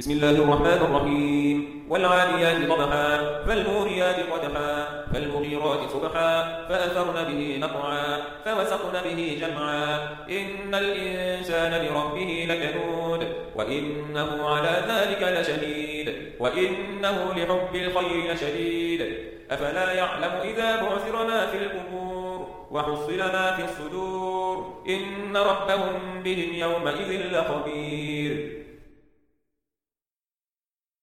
بسم الله الرحمن الرحيم والعاديات ضبحا فالموريات قدحا فالمغيرات صبحا فأثرن به نقعا فوسطن به جمعا إن الإنسان لربه لكنود وإنه على ذلك لشهيد وإنه لحب الخير لشديد أفلا يعلم إذا بعثر ما في القبور وحصل ما في الصدور إن ربهم بهم يومئذ لخبير